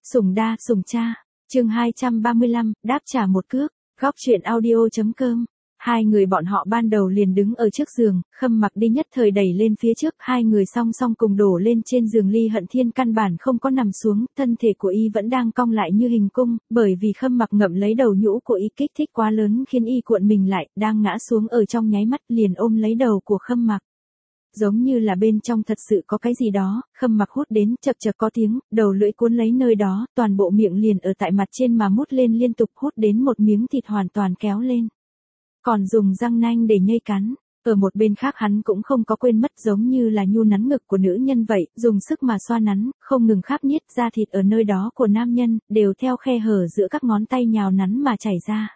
Sủng đa, sủng cha. Chương 235, đáp trả một cước. Góc truyện audio.com. Hai người bọn họ ban đầu liền đứng ở trước giường, Khâm Mặc đi nhất thời đẩy lên phía trước, hai người song song cùng đổ lên trên giường. Ly Hận Thiên căn bản không có nằm xuống, thân thể của y vẫn đang cong lại như hình cung, bởi vì Khâm Mặc ngậm lấy đầu nhũ của y kích thích quá lớn khiến y cuộn mình lại, đang ngã xuống ở trong nháy mắt liền ôm lấy đầu của Khâm Mặc. Giống như là bên trong thật sự có cái gì đó, Khâm Mặc hút đến chập chập có tiếng, đầu lưỡi cuốn lấy nơi đó, toàn bộ miệng liền ở tại mặt trên mà mút lên liên tục, hút đến một miếng thịt hoàn toàn kéo lên. Còn dùng răng nanh để nhây cắn. Ở một bên khác hắn cũng không có quên mất, giống như là nhu nắn ngực của nữ nhân vậy, dùng sức mà xoa nắn, không ngừng khắp niết da thịt ở nơi đó của nam nhân, đều theo khe hở giữa các ngón tay nhào nắn mà chảy ra.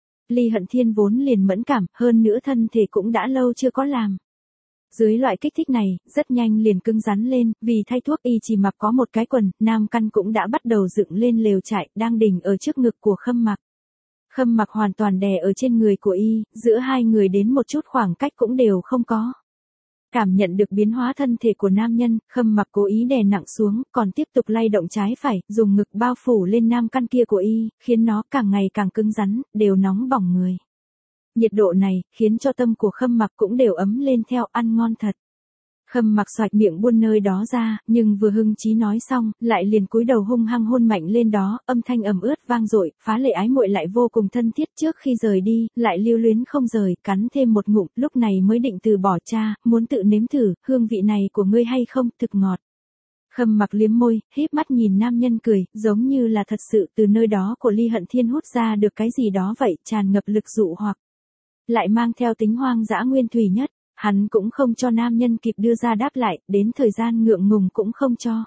Ly Hận Thiên vốn liền mẫn cảm, hơn nữa thân thể cũng đã lâu chưa có làm. Dưới loại kích thích này, rất nhanh liền cứng rắn lên, vì thay thuốc y chỉ mặc có một cái quần, nam căn cũng đã bắt đầu dựng lên lều trại, đang đỉnh ở trước ngực của Khâm Mặc. Khâm Mặc hoàn toàn đè ở trên người của y, giữa hai người đến một chút khoảng cách cũng đều không có. Cảm nhận được biến hóa thân thể của nam nhân, Khâm Mặc cố ý đè nặng xuống, còn tiếp tục lay động trái phải, dùng ngực bao phủ lên nam căn kia của y, khiến nó càng ngày càng cứng rắn, đều nóng bỏng người. Nhiệt độ này, khiến cho tâm của Khâm Mặc cũng đều ấm lên theo, ăn ngon thật. Khâm Mặc xoạch miệng buôn nơi đó ra, nhưng vừa hưng chí nói xong, lại liền cúi đầu hung hăng hôn mạnh lên đó, âm thanh ẩm ướt vang dội, phá lệ ái muội lại vô cùng thân thiết. Trước khi rời đi, lại lưu luyến không rời, cắn thêm một ngụm, lúc này mới định từ bỏ. Cha, muốn tự nếm thử, hương vị này của ngươi hay không, thực ngọt. Khâm Mặc liếm môi, híp mắt nhìn nam nhân cười, giống như là thật sự từ nơi đó của Ly Hận Thiên hút ra được cái gì đó vậy, tràn ngập lực dụ hoặc. Lại mang theo tính hoang dã nguyên thủy nhất. Hắn cũng không cho nam nhân kịp đưa ra đáp lại, đến thời gian ngượng ngùng cũng không cho.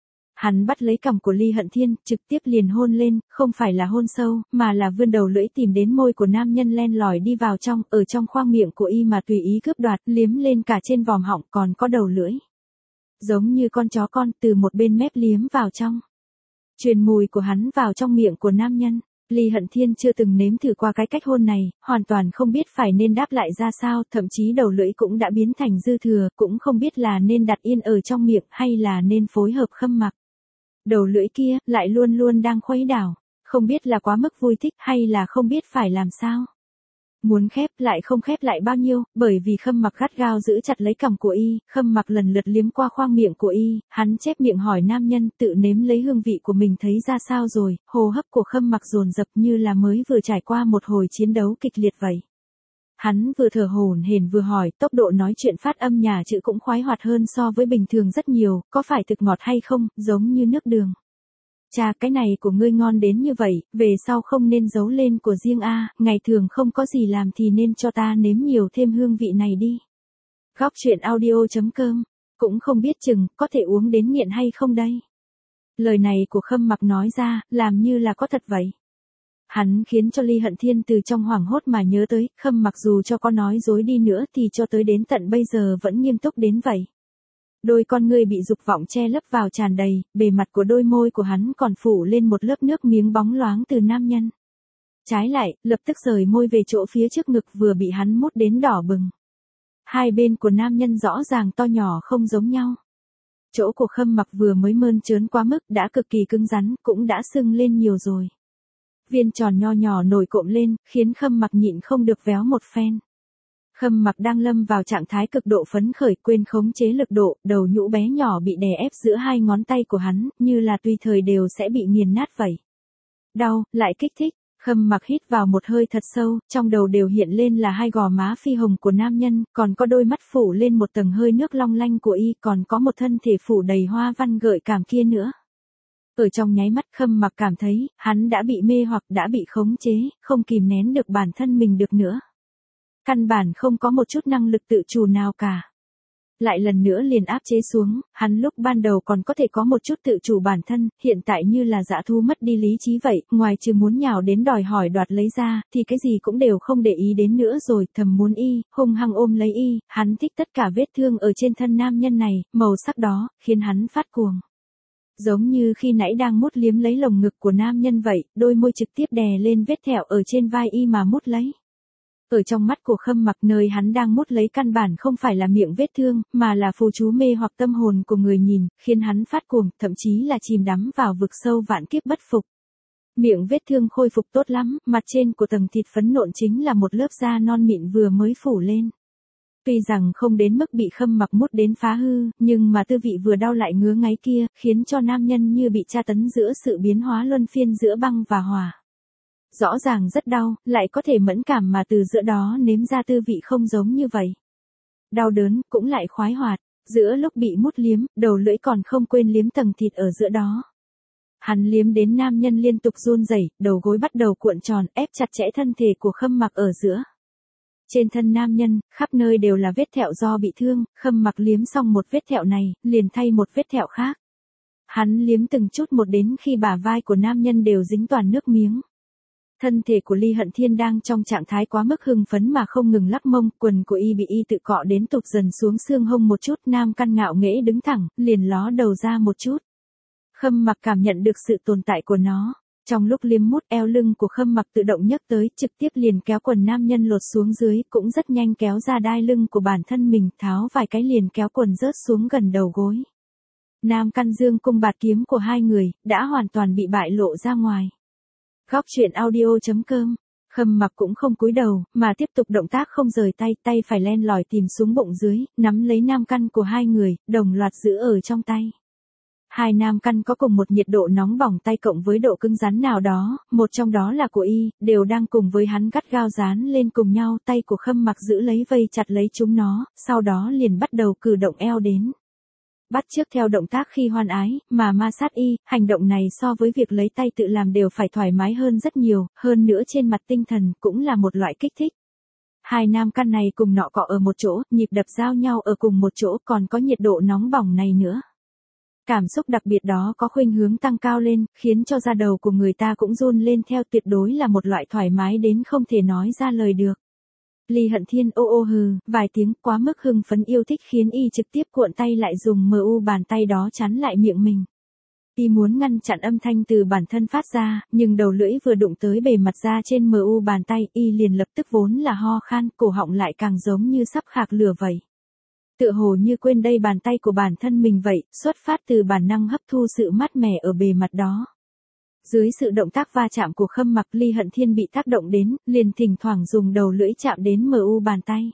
Hắn bắt lấy cằm của Ly Hận Thiên, trực tiếp liền hôn lên, không phải là hôn sâu, mà là vươn đầu lưỡi tìm đến môi của nam nhân len lỏi đi vào trong, ở trong khoang miệng của y mà tùy ý cướp đoạt, liếm lên cả trên vòm họng còn có đầu lưỡi. Giống như con chó con từ một bên mép liếm vào trong. Truyền mùi của hắn vào trong miệng của nam nhân. Ly Hận Thiên chưa từng nếm thử qua cái cách hôn này, hoàn toàn không biết phải nên đáp lại ra sao, thậm chí đầu lưỡi cũng đã biến thành dư thừa, cũng không biết là nên đặt yên ở trong miệng hay là nên phối hợp Khâm Mặc. Đầu lưỡi kia, lại luôn luôn đang khuấy đảo, không biết là quá mức vui thích hay là không biết phải làm sao. Muốn khép lại không khép lại bao nhiêu, bởi vì Khâm Mặc gắt gao giữ chặt lấy cằm của y, Khâm Mặc lần lượt liếm qua khoang miệng của y, hắn chép miệng hỏi nam nhân tự nếm lấy hương vị của mình thấy ra sao rồi, hô hấp của Khâm Mặc dồn dập như là mới vừa trải qua một hồi chiến đấu kịch liệt vậy. Hắn vừa thở hổn hển vừa hỏi, tốc độ nói chuyện phát âm nhà chữ cũng khoái hoạt hơn so với bình thường rất nhiều, có phải thực ngọt hay không, giống như nước đường. Cha, cái này của ngươi ngon đến như vậy, về sau không nên giấu lên của riêng a, ngày thường không có gì làm thì nên cho ta nếm nhiều thêm hương vị này đi. Góc truyện audio.com, cũng không biết chừng, có thể uống đến nghiện hay không đây. Lời này của Khâm Mặc nói ra, làm như là có thật vậy. Hắn khiến cho Ly Hận Thiên từ trong hoảng hốt mà nhớ tới, Khâm Mặc dù cho có nói dối đi nữa thì cho tới đến tận bây giờ vẫn nghiêm túc đến vậy. Đôi con ngươi bị dục vọng che lấp vào tràn đầy, bề mặt của đôi môi của hắn còn phủ lên một lớp nước miếng bóng loáng từ nam nhân. Trái lại, lập tức rời môi về chỗ phía trước ngực vừa bị hắn mút đến đỏ bừng. Hai bên của nam nhân rõ ràng to nhỏ không giống nhau. Chỗ của Khâm Mặc vừa mới mơn trớn quá mức đã cực kỳ cứng rắn, cũng đã sưng lên nhiều rồi. Viên tròn nho nhỏ nổi cộm lên, khiến Khâm Mặc nhịn không được véo một phen. Khâm Mặc đang lâm vào trạng thái cực độ phấn khởi, quên khống chế lực độ, đầu nhũ bé nhỏ bị đè ép giữa hai ngón tay của hắn, như là tùy thời đều sẽ bị nghiền nát vậy. Đau, lại kích thích, Khâm Mặc hít vào một hơi thật sâu, trong đầu đều hiện lên là hai gò má phi hồng của nam nhân, còn có đôi mắt phủ lên một tầng hơi nước long lanh của y, còn có một thân thể phủ đầy hoa văn gợi cảm kia nữa. Ở trong nháy mắt Khâm Mặc cảm thấy, hắn đã bị mê hoặc đã bị khống chế, không kìm nén được bản thân mình được nữa. Căn bản không có một chút năng lực tự chủ nào cả. Lại lần nữa liền áp chế xuống, hắn lúc ban đầu còn có thể có một chút tự chủ bản thân, hiện tại như là dã thú mất đi lý trí vậy, ngoài trừ muốn nhào đến đòi hỏi đoạt lấy ra, thì cái gì cũng đều không để ý đến nữa rồi, thầm muốn y, hung hăng ôm lấy y, hắn thích tất cả vết thương ở trên thân nam nhân này, màu sắc đó, khiến hắn phát cuồng. Giống như khi nãy đang mút liếm lấy lồng ngực của nam nhân vậy, đôi môi trực tiếp đè lên vết thẹo ở trên vai y mà mút lấy. Ở trong mắt của Khâm Mặc, nơi hắn đang mút lấy căn bản không phải là miệng vết thương, mà là phù chú mê hoặc tâm hồn của người nhìn, khiến hắn phát cuồng, thậm chí là chìm đắm vào vực sâu vạn kiếp bất phục. Miệng vết thương khôi phục tốt lắm, mặt trên của tầng thịt phấn nộn chính là một lớp da non mịn vừa mới phủ lên. Tuy rằng không đến mức bị Khâm Mặc mút đến phá hư, nhưng mà tư vị vừa đau lại ngứa ngáy kia, khiến cho nam nhân như bị tra tấn giữa sự biến hóa luân phiên giữa băng và hỏa. Rõ ràng rất đau, lại có thể mẫn cảm mà từ giữa đó nếm ra tư vị không giống như vậy. Đau đớn, cũng lại khoái hoạt, giữa lúc bị mút liếm, đầu lưỡi còn không quên liếm tầng thịt ở giữa đó. Hắn liếm đến nam nhân liên tục run rẩy, đầu gối bắt đầu cuộn tròn, ép chặt chẽ thân thể của Khâm Mặc ở giữa. Trên thân nam nhân, khắp nơi đều là vết thẹo do bị thương, Khâm Mặc liếm xong một vết thẹo này, liền thay một vết thẹo khác. Hắn liếm từng chút một đến khi bả vai của nam nhân đều dính toàn nước miếng. Thân thể của Ly Hận Thiên đang trong trạng thái quá mức hưng phấn mà không ngừng lắc mông, quần của y bị y tự cọ đến tụt dần xuống xương hông một chút, nam căn ngạo nghễ đứng thẳng, liền ló đầu ra một chút. Khâm Mặc cảm nhận được sự tồn tại của nó. Trong lúc liếm mút, eo lưng của Khâm Mặc tự động nhấc tới, trực tiếp liền kéo quần nam nhân lột xuống dưới, cũng rất nhanh kéo ra đai lưng của bản thân mình, tháo vài cái liền kéo quần rớt xuống gần đầu gối. Nam căn dương cung bạt kiếm của hai người, đã hoàn toàn bị bại lộ ra ngoài. Góc truyện audio.com. Khâm Mặc cũng không cúi đầu, mà tiếp tục động tác không rời tay, tay phải len lỏi tìm xuống bụng dưới, nắm lấy nam căn của hai người, đồng loạt giữ ở trong tay. Hai nam căn có cùng một nhiệt độ nóng bỏng tay cộng với độ cứng rắn nào đó, một trong đó là của y, đều đang cùng với hắn gắt gao dán lên cùng nhau, tay của Khâm Mặc giữ lấy vây chặt lấy chúng nó, sau đó liền bắt đầu cử động eo đến. Bắt chước theo động tác khi hoan ái, mà ma sát y, hành động này so với việc lấy tay tự làm đều phải thoải mái hơn rất nhiều, hơn nữa trên mặt tinh thần cũng là một loại kích thích. Hai nam căn này cùng nọ cọ ở một chỗ, nhịp đập giao nhau ở cùng một chỗ, còn có nhiệt độ nóng bỏng này nữa. Cảm xúc đặc biệt đó có khuynh hướng tăng cao lên, khiến cho da đầu của người ta cũng run lên theo, tuyệt đối là một loại thoải mái đến không thể nói ra lời được. Ly Hận Thiên ô ô hừ, vài tiếng quá mức hưng phấn yêu thích khiến y trực tiếp cuộn tay lại dùng MU bàn tay đó chắn lại miệng mình. Y muốn ngăn chặn âm thanh từ bản thân phát ra, nhưng đầu lưỡi vừa đụng tới bề mặt da trên MU bàn tay, y liền lập tức vốn là ho khan, cổ họng lại càng giống như sắp khạc lửa vậy. Tựa hồ như quên đây bàn tay của bản thân mình vậy, xuất phát từ bản năng hấp thu sự mát mẻ ở bề mặt đó. Dưới sự động tác va chạm của Khâm Mặc, Ly Hận Thiên bị tác động đến, liền thỉnh thoảng dùng đầu lưỡi chạm đến MU bàn tay.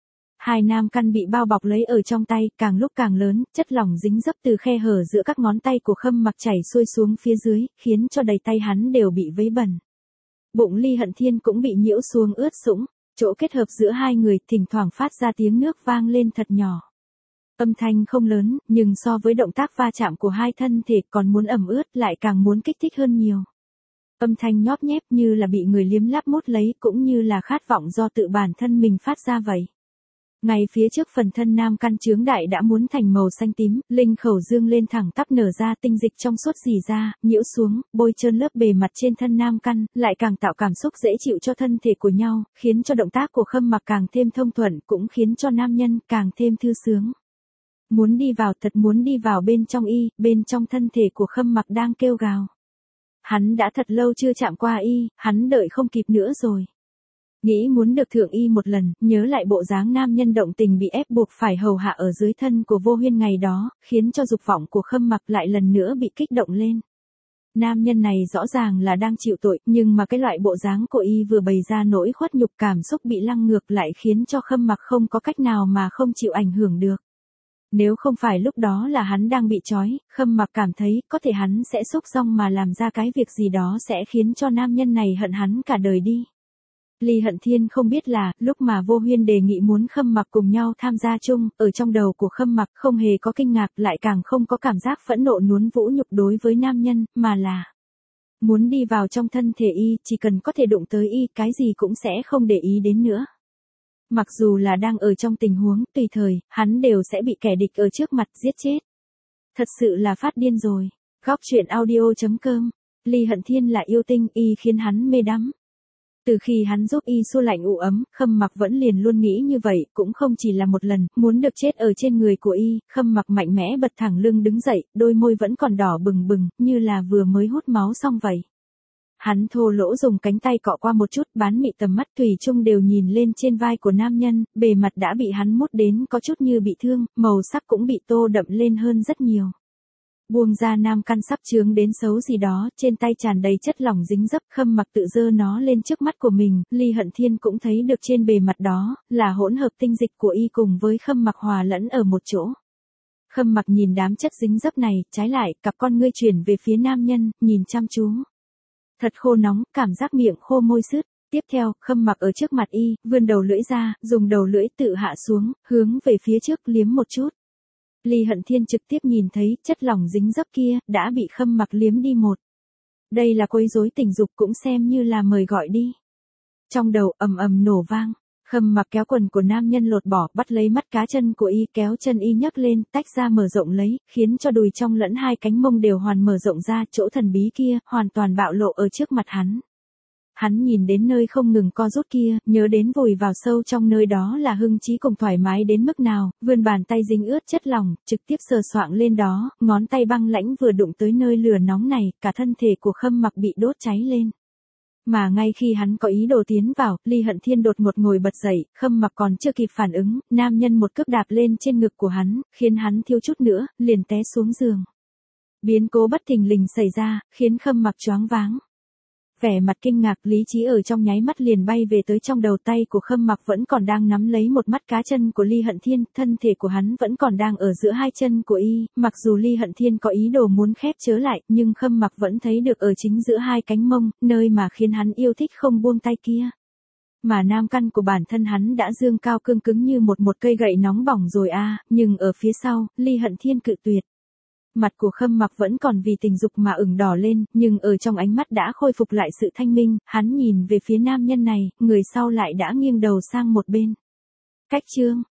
Hai nam căn bị bao bọc lấy ở trong tay, càng lúc càng lớn, chất lỏng dính dấp từ khe hở giữa các ngón tay của Khâm Mặc chảy xuôi xuống phía dưới, khiến cho đầy tay hắn đều bị vấy bẩn. Bụng Ly Hận Thiên cũng bị nhiễu xuống ướt sũng, chỗ kết hợp giữa hai người thỉnh thoảng phát ra tiếng nước vang lên thật nhỏ. Âm thanh không lớn, nhưng so với động tác va chạm của hai thân thể còn muốn ẩm ướt lại càng muốn kích thích hơn nhiều. Âm thanh nhóp nhép như là bị người liếm láp mút lấy, cũng như là khát vọng do tự bản thân mình phát ra vậy. Ngay phía trước phần thân nam căn chướng đại đã muốn thành màu xanh tím, linh khẩu dương lên thẳng tắp nở ra, tinh dịch trong suốt rỉ ra, nhiễu xuống, bôi trơn lớp bề mặt trên thân nam căn, lại càng tạo cảm xúc dễ chịu cho thân thể của nhau, khiến cho động tác của Khâm Mặc càng thêm thông thuận, cũng khiến cho nam nhân càng thêm thư sướng. Muốn đi vào, thật muốn đi vào bên trong y, bên trong thân thể của Khâm Mặc đang kêu gào. Hắn đã thật lâu chưa chạm qua y, hắn đợi không kịp nữa rồi. Nghĩ muốn được thượng y một lần, nhớ lại bộ dáng nam nhân động tình bị ép buộc phải hầu hạ ở dưới thân của Vô Huyên ngày đó, khiến cho dục vọng của Khâm Mặc lại lần nữa bị kích động lên. Nam nhân này rõ ràng là đang chịu tội, nhưng mà cái loại bộ dáng của y vừa bày ra nỗi khuất nhục, cảm xúc bị lăng ngược lại khiến cho Khâm Mặc không có cách nào mà không chịu ảnh hưởng được. Nếu không phải lúc đó là hắn đang bị trói, Khâm Mặc cảm thấy có thể hắn sẽ xúc xong mà làm ra cái việc gì đó sẽ khiến cho nam nhân này hận hắn cả đời đi. Ly Hận Thiên không biết là, lúc mà Vô Huyên đề nghị muốn Khâm Mặc cùng nhau tham gia chung, ở trong đầu của Khâm Mặc không hề có kinh ngạc, lại càng không có cảm giác phẫn nộ nuốn vũ nhục đối với nam nhân, mà là muốn đi vào trong thân thể y, chỉ cần có thể đụng tới y, cái gì cũng sẽ không để ý đến nữa. Mặc dù là đang ở trong tình huống tùy thời, hắn đều sẽ bị kẻ địch ở trước mặt giết chết. Thật sự là phát điên rồi. Góc truyện audio.com. Ly Hận Thiên là yêu tinh, y khiến hắn mê đắm. Từ khi hắn giúp y xua lạnh u ấm, Khâm Mặc vẫn liền luôn nghĩ như vậy, cũng không chỉ là một lần, muốn được chết ở trên người của y. Khâm Mặc mạnh mẽ bật thẳng lưng đứng dậy, đôi môi vẫn còn đỏ bừng bừng, như là vừa mới hút máu xong vậy. Hắn thô lỗ dùng cánh tay cọ qua một chút, bán mị tầm mắt thủy chung đều nhìn lên trên vai của nam nhân, bề mặt đã bị hắn mút đến có chút như bị thương, màu sắc cũng bị tô đậm lên hơn rất nhiều. Buông ra nam căn sắp chướng đến xấu gì đó, trên tay tràn đầy chất lỏng dính dấp, Khâm Mặc tự giơ nó lên trước mắt của mình, Ly Hận Thiên cũng thấy được trên bề mặt đó, là hỗn hợp tinh dịch của y cùng với Khâm Mặc hòa lẫn ở một chỗ. Khâm Mặc nhìn đám chất dính dấp này, trái lại, cặp con ngươi chuyển về phía nam nhân, nhìn chăm chú. Thật khô nóng, cảm giác miệng khô môi sứt. Tiếp theo, Khâm Mặc ở trước mặt y, vươn đầu lưỡi ra, dùng đầu lưỡi tự hạ xuống, hướng về phía trước liếm một chút. Ly Hận Thiên trực tiếp nhìn thấy chất lỏng dính dấp kia, đã bị Khâm Mặc liếm đi một. Đây là quấy rối tình dục cũng xem như là mời gọi đi. Trong đầu ầm ầm nổ vang. Khâm Mặc kéo quần của nam nhân lột bỏ, bắt lấy mắt cá chân của y, kéo chân y nhấc lên, tách ra mở rộng lấy, khiến cho đùi trong lẫn hai cánh mông đều hoàn mở rộng ra, chỗ thần bí kia, hoàn toàn bạo lộ ở trước mặt hắn. Hắn nhìn đến nơi không ngừng co rút kia, nhớ đến vùi vào sâu trong nơi đó là hưng trí cùng thoải mái đến mức nào, vươn bàn tay dính ướt chất lỏng, trực tiếp sờ soạng lên đó, ngón tay băng lãnh vừa đụng tới nơi lửa nóng này, cả thân thể của Khâm Mặc bị đốt cháy lên. Mà ngay khi hắn có ý đồ tiến vào, Ly Hận Thiên đột ngột ngồi bật dậy, Khâm Mặc còn chưa kịp phản ứng, nam nhân một cước đạp lên trên ngực của hắn, khiến hắn thiếu chút nữa, liền té xuống giường. Biến cố bất thình lình xảy ra, khiến Khâm Mặc choáng váng. Vẻ mặt kinh ngạc, lý trí ở trong nháy mắt liền bay về tới trong đầu, tay của Khâm Mặc vẫn còn đang nắm lấy một mắt cá chân của Ly Hận Thiên, thân thể của hắn vẫn còn đang ở giữa hai chân của y, mặc dù Ly Hận Thiên có ý đồ muốn khép chớ lại, nhưng Khâm Mặc vẫn thấy được ở chính giữa hai cánh mông, nơi mà khiến hắn yêu thích không buông tay kia. Mà nam căn của bản thân hắn đã dương cao cương cứng như một cây gậy nóng bỏng rồi nhưng ở phía sau, Ly Hận Thiên cự tuyệt. Mặt của Khâm Mặc vẫn còn vì tình dục mà ửng đỏ lên, nhưng ở trong ánh mắt đã khôi phục lại sự thanh minh, hắn nhìn về phía nam nhân này, người sau lại đã nghiêng đầu sang một bên. Cách chương